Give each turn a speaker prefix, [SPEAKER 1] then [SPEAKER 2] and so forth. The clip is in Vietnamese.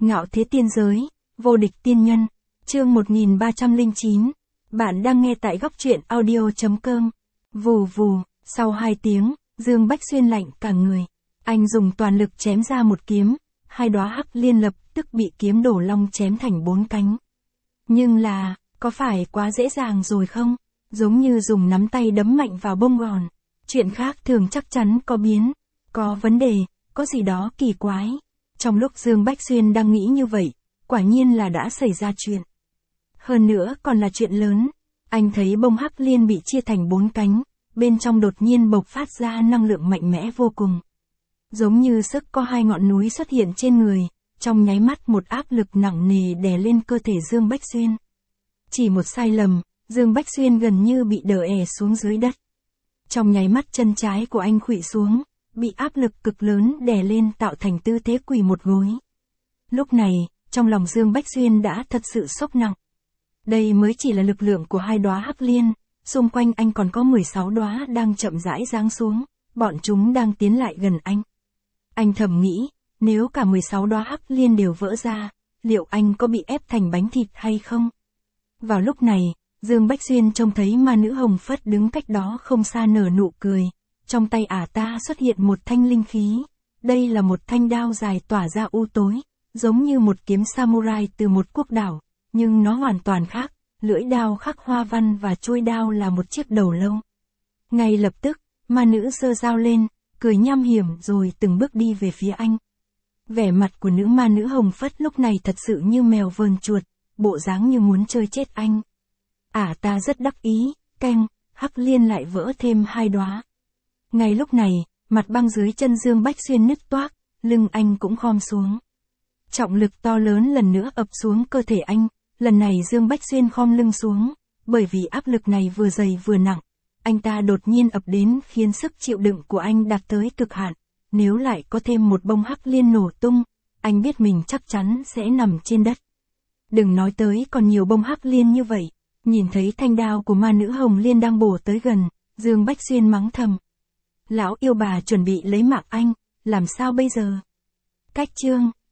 [SPEAKER 1] Ngạo thế tiên giới, vô địch tiên nhân, chương 1309. Bạn đang nghe tại góc truyện audio.com. Vù vù, sau 2 tiếng, Dương Bách Xuyên lạnh cả người. Anh dùng toàn lực chém ra một kiếm, 2 đóa hắc liên lập tức bị kiếm đổ long chém thành 4 cánh. Nhưng là, có phải quá dễ dàng rồi không? Giống như dùng nắm tay đấm mạnh vào bông gòn. Chuyện khác thường chắc chắn có biến, có vấn đề, có gì đó kỳ quái. Trong lúc Dương Bách Xuyên đang nghĩ như vậy, quả nhiên là đã xảy ra chuyện. Hơn nữa còn là chuyện lớn. Anh thấy bông hắc liên bị chia thành 4 cánh, bên trong đột nhiên bộc phát ra năng lượng mạnh mẽ vô cùng. Giống như sức có 2 ngọn núi xuất hiện trên người, trong nháy mắt một áp lực nặng nề đè lên cơ thể Dương Bách Xuyên. Chỉ một sai lầm, Dương Bách Xuyên gần như bị đờ è xuống dưới đất. Trong nháy mắt chân trái của anh khuỵu xuống, bị áp lực cực lớn đè lên tạo thành tư thế quỳ một gối. Lúc này, trong lòng Dương Bách Xuyên đã thật sự sốc nặng. Đây mới chỉ là lực lượng của 2 đóa hắc liên, xung quanh anh còn có 16 đóa đang chậm rãi giáng xuống, bọn chúng đang tiến lại gần anh. Anh thầm nghĩ, nếu cả 16 đóa hắc liên đều vỡ ra, liệu anh có bị ép thành bánh thịt hay không? Vào lúc này, Dương Bách Xuyên trông thấy ma nữ Hồng Phất đứng cách đó không xa nở nụ cười. Trong tay ả ta xuất hiện một thanh linh khí. Đây là một thanh đao dài tỏa ra u tối, giống như một kiếm samurai từ một quốc đảo, nhưng nó hoàn toàn khác, lưỡi đao khắc hoa văn và chuôi đao là một chiếc đầu lâu. Ngay lập tức, ma nữ giơ dao lên, cười nham hiểm rồi từng bước đi về phía anh. Vẻ mặt của nữ ma nữ Hồng Phất lúc này thật sự như mèo vờn chuột, bộ dáng như muốn chơi chết anh. Ả ta rất đắc ý, keng, hắc liên lại vỡ thêm 2 đóa. Ngay lúc này, mặt băng dưới chân Dương Bách Xuyên nứt toác, lưng anh cũng khom xuống. Trọng lực to lớn lần nữa ập xuống cơ thể anh, lần này Dương Bách Xuyên khom lưng xuống, bởi vì áp lực này vừa dày vừa nặng. Anh ta đột nhiên ập đến khiến sức chịu đựng của anh đạt tới cực hạn, nếu lại có thêm một bông hắc liên nổ tung, anh biết mình chắc chắn sẽ nằm trên đất. Đừng nói tới còn nhiều bông hắc liên như vậy, nhìn thấy thanh đao của ma nữ Hồng Liên đang bổ tới gần, Dương Bách Xuyên mắng thầm. Lão yêu bà chuẩn bị lấy mạng anh, làm sao bây giờ? Cách chương